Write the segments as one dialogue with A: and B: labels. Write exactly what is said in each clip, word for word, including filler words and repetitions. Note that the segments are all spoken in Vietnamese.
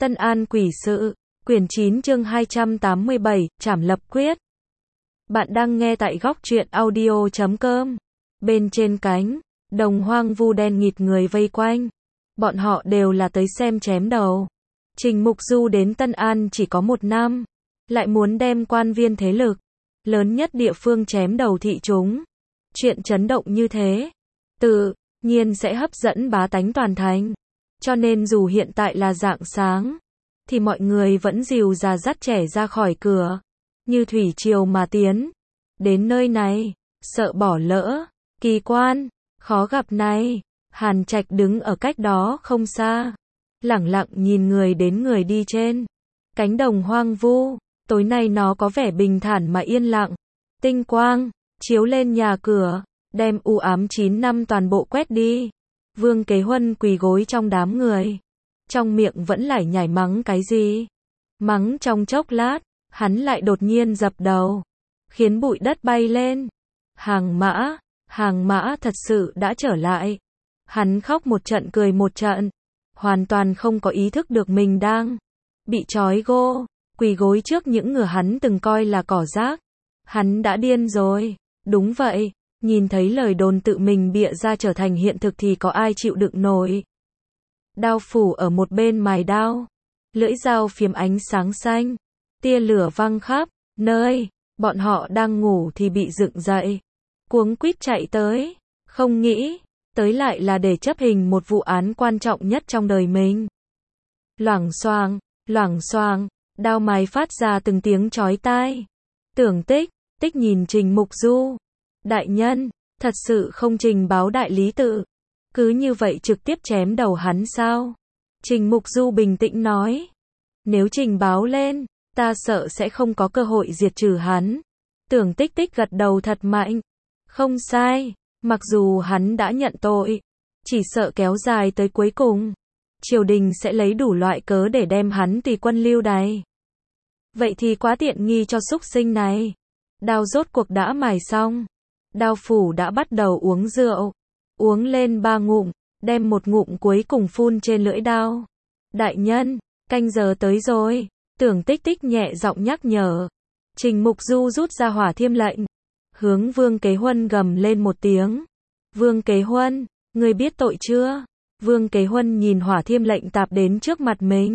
A: Tân An Quỷ Sự, quyển chín chương hai trăm tám mươi bảy, Trảm Lập Quyết. Bạn đang nghe tại góc truyện audio chấm com. Bên trên cánh đồng hoang vu đen nghịt người vây quanh. Bọn họ đều là tới xem chém đầu. Trình Mục Du đến Tân An chỉ có một năm, lại muốn đem quan viên thế lực lớn nhất địa phương chém đầu thị chúng. Chuyện chấn động như thế, tự nhiên sẽ hấp dẫn bá tánh toàn thành. Cho nên dù hiện tại là rạng sáng, thì mọi người vẫn dìu già dắt trẻ ra khỏi cửa, như thủy triều mà tiến. Đến nơi này, sợ bỏ lỡ kỳ quan khó gặp này. Hàn Trạch đứng ở cách đó không xa, lẳng lặng nhìn người đến người đi trên cánh đồng hoang vu. Tối nay nó có vẻ bình thản mà yên lặng. Tinh quang chiếu lên nhà cửa, đem u ám chín năm toàn bộ quét đi. Vương Kế Huân quỳ gối trong đám người, trong miệng vẫn lải nhải mắng cái gì. Mắng trong chốc lát, hắn lại đột nhiên dập đầu, khiến bụi đất bay lên. Hàng Mã, Hàng Mã thật sự đã trở lại. Hắn khóc một trận cười một trận, hoàn toàn không có ý thức được mình đang bị trói gô, quỳ gối trước những người hắn từng coi là cỏ rác. Hắn đã điên rồi. Đúng vậy, nhìn thấy lời đồn tự mình bịa ra trở thành hiện thực thì có ai chịu đựng nổi. Đao phủ ở một bên mài đao, lưỡi dao phiếm ánh sáng xanh, tia lửa văng khắp nơi. Bọn họ đang ngủ thì bị dựng dậy, cuống quýt chạy tới, không nghĩ tới lại là để chấp hành một vụ án quan trọng nhất trong đời mình. Loảng xoảng, loảng xoảng, đao mài phát ra từng tiếng chói tai. Tưởng Tích, Tích nhìn Trình Mục Du. Đại nhân, thật sự không trình báo đại lý tự, cứ như vậy trực tiếp chém đầu hắn sao? Trình Mục Du bình tĩnh nói. Nếu trình báo lên, ta sợ sẽ không có cơ hội diệt trừ hắn. Tưởng Tích Tích gật đầu thật mạnh. Không sai, mặc dù hắn đã nhận tội, chỉ sợ kéo dài tới cuối cùng, triều đình sẽ lấy đủ loại cớ để đem hắn tùy quân lưu đày. Vậy thì quá tiện nghi cho súc sinh này. Đao rốt cuộc đã mài xong. Đao phủ đã bắt đầu uống rượu. Uống lên ba ngụm, đem một ngụm cuối cùng phun trên lưỡi đao. Đại nhân, canh giờ tới rồi. Tưởng Tích Tích nhẹ giọng nhắc nhở. Trình Mục Du rút ra hỏa thiêm lệnh, hướng Vương Kế Huân gầm lên một tiếng. Vương Kế Huân, ngươi biết tội chưa? Vương Kế Huân nhìn hỏa thiêm lệnh tạp đến trước mặt mình.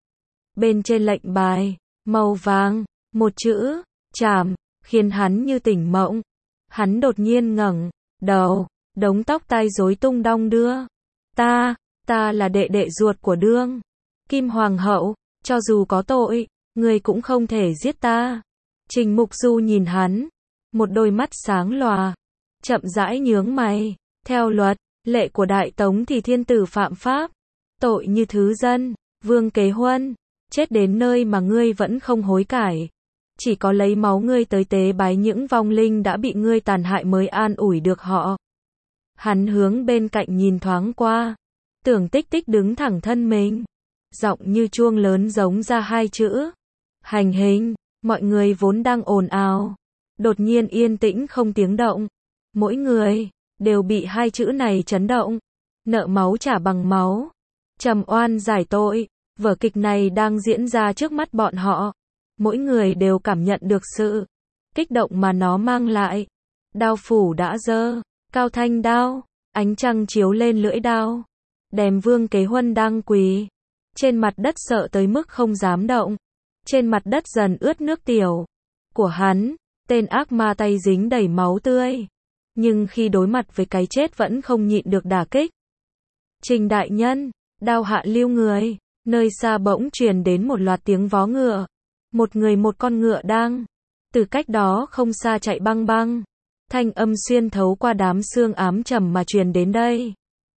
A: Bên trên lệnh bài, màu vàng, một chữ, trảm, khiến hắn như tỉnh mộng. Hắn đột nhiên ngẩng đầu, đống tóc tai rối tung đong đưa. Ta, ta là đệ đệ ruột của Đương Kim Hoàng hậu, cho dù có tội, ngươi cũng không thể giết ta. Trình Mục Du nhìn hắn, một đôi mắt sáng lòa, chậm rãi nhướng mày. Theo luật lệ của Đại Tống thì thiên tử phạm pháp, tội như thứ dân. Vương Kế Huân, chết đến nơi mà ngươi vẫn không hối cải, chỉ có lấy máu ngươi tới tế bái những vong linh đã bị ngươi tàn hại mới an ủi được họ. Hắn hướng bên cạnh nhìn thoáng qua. Tưởng Tích Tích đứng thẳng thân mình, giọng như chuông lớn giống ra hai chữ. Hành hình. Mọi người vốn đang ồn ào, đột nhiên yên tĩnh không tiếng động. Mỗi người đều bị hai chữ này chấn động. Nợ máu trả bằng máu, trầm oan giải tội. Vở kịch này đang diễn ra trước mắt bọn họ. Mỗi người đều cảm nhận được sự kích động mà nó mang lại. Đao phủ đã giơ cao thanh đao, ánh trăng chiếu lên lưỡi đao, đem Vương Kế Huân đang quỳ trên mặt đất sợ tới mức không dám động. Trên mặt đất dần ướt nước tiểu của hắn. Tên ác ma tay dính đầy máu tươi, nhưng khi đối mặt với cái chết vẫn không nhịn được đả kích. Trình đại nhân, đao hạ lưu người. Nơi xa bỗng truyền đến một loạt tiếng vó ngựa. Một người một con ngựa đang từ cách đó không xa chạy băng băng. Thanh âm xuyên thấu qua đám sương ám trầm mà truyền đến đây.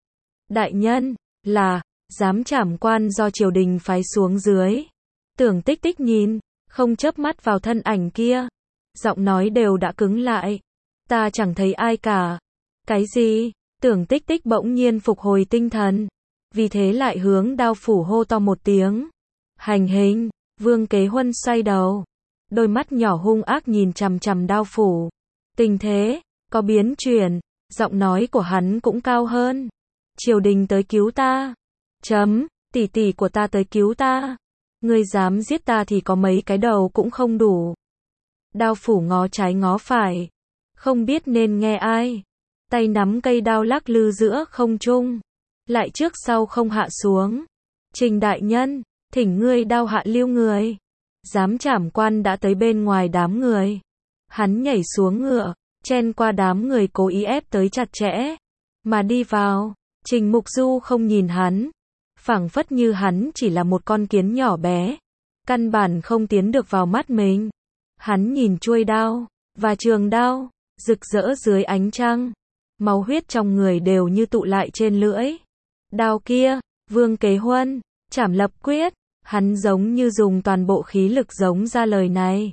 A: Đại nhân, là giám trảm quan do triều đình phái xuống dưới. Tưởng Tích Tích nhìn, không chớp mắt vào thân ảnh kia. Giọng nói đều đã cứng lại. Ta chẳng thấy ai cả. Cái gì? Tưởng Tích Tích bỗng nhiên phục hồi tinh thần, vì thế lại hướng đao phủ hô to một tiếng. Hành hình. Vương Kế Huân xoay đầu, đôi mắt nhỏ hung ác nhìn chằm chằm đao phủ. Tình thế có biến chuyển, giọng nói của hắn cũng cao hơn. Triều đình tới cứu ta. Chấm. tỷ tỷ của ta tới cứu ta. Ngươi dám giết ta thì có mấy cái đầu cũng không đủ. Đao phủ ngó trái ngó phải, không biết nên nghe ai. Tay nắm cây đao lắc lư giữa không trung, lại trước sau không hạ xuống. Trình đại nhân, thỉnh ngươi đao hạ lưu người. Giám trảm quan đã tới bên ngoài đám người. Hắn nhảy xuống ngựa, chen qua đám người cố ý ép tới chặt chẽ, mà đi vào. Trình Mục Du không nhìn hắn, phảng phất như hắn chỉ là một con kiến nhỏ bé, căn bản không tiến được vào mắt mình. Hắn nhìn chuôi đao và trường đao, rực rỡ dưới ánh trăng, máu huyết trong người đều như tụ lại trên lưỡi. Đao kia, Vương Kế Huân, Trảm Lập Quyết, hắn giống như dùng toàn bộ khí lực giống ra lời này.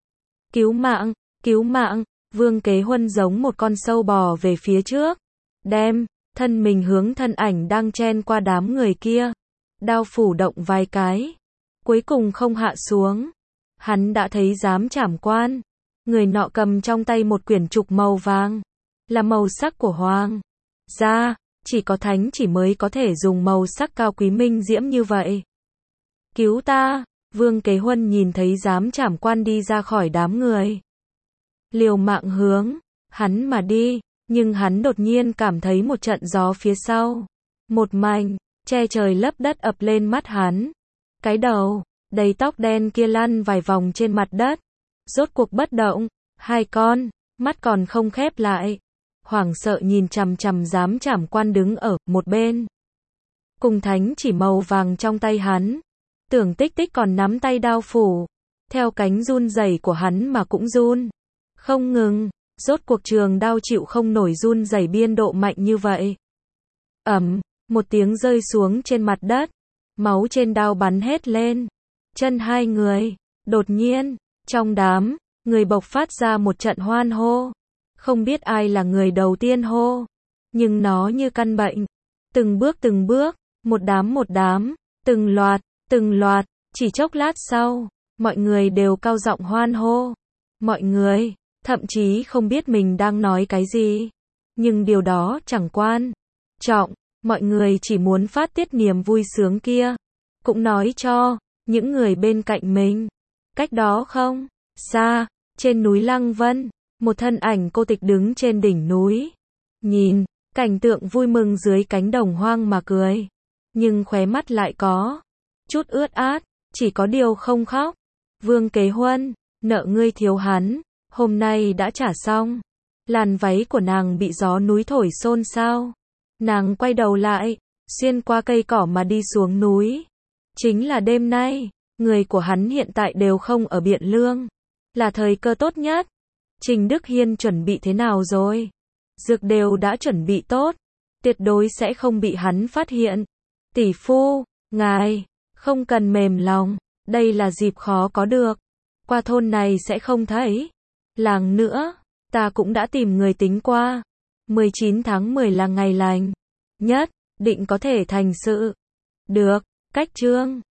A: Cứu mạng, cứu mạng, Vương Kế Huân giống một con sâu bò về phía trước, đem thân mình hướng thân ảnh đang chen qua đám người kia. Đao phủ động vài cái, cuối cùng không hạ xuống. Hắn đã thấy giám trảm quan, người nọ cầm trong tay một quyển trục màu vàng, là màu sắc của hoàng gia, chỉ có thánh chỉ mới có thể dùng màu sắc cao quý minh diễm như vậy. Cứu ta, Vương Kế Huân nhìn thấy giám trảm quan đi ra khỏi đám người, liều mạng hướng hắn mà đi, nhưng hắn đột nhiên cảm thấy một trận gió phía sau, một mảnh che trời lấp đất ập lên mắt hắn. Cái đầu đầy tóc đen kia lăn vài vòng trên mặt đất, rốt cuộc bất động, hai con mắt còn không khép lại, hoảng sợ nhìn chằm chằm giám trảm quan đứng ở một bên, cùng thánh chỉ màu vàng trong tay hắn. Tưởng Tích Tích còn nắm tay đao phủ, theo cánh run rẩy của hắn mà cũng run không ngừng. Rốt cuộc trường đao chịu không nổi run rẩy biên độ mạnh như vậy. Ầm, một tiếng rơi xuống trên mặt đất, máu trên đao bắn hết lên chân hai người. Đột nhiên, trong đám người bộc phát ra một trận hoan hô. Không biết ai là người đầu tiên hô, nhưng nó như căn bệnh, từng bước từng bước, một đám một đám, từng loạt, từng loạt, chỉ chốc lát sau, mọi người đều cao giọng hoan hô. Mọi người thậm chí không biết mình đang nói cái gì, nhưng điều đó chẳng quan trọng, mọi người chỉ muốn phát tiết niềm vui sướng kia, cũng nói cho những người bên cạnh mình. Cách đó không xa, trên núi Lăng Vân, một thân ảnh cô tịch đứng trên đỉnh núi, nhìn cảnh tượng vui mừng dưới cánh đồng hoang mà cười, nhưng khóe mắt lại có chút ướt át, chỉ có điều không khóc. Vương Kế Huân, nợ ngươi thiếu hắn, hôm nay đã trả xong. Làn váy của nàng bị gió núi thổi xôn xao. Nàng quay đầu lại, xuyên qua cây cỏ mà đi xuống núi. Chính là đêm nay, người của hắn hiện tại đều không ở Biện Lương, là thời cơ tốt nhất. Trình Đức Hiên chuẩn bị thế nào rồi? Dược đều đã chuẩn bị tốt, tuyệt đối sẽ không bị hắn phát hiện. Tỷ phu, ngài không cần mềm lòng, đây là dịp khó có được. Qua thôn này sẽ không thấy làng nữa, ta cũng đã tìm người tính qua. mười chín tháng mười là ngày lành nhất, định có thể thành sự. Được, cách chương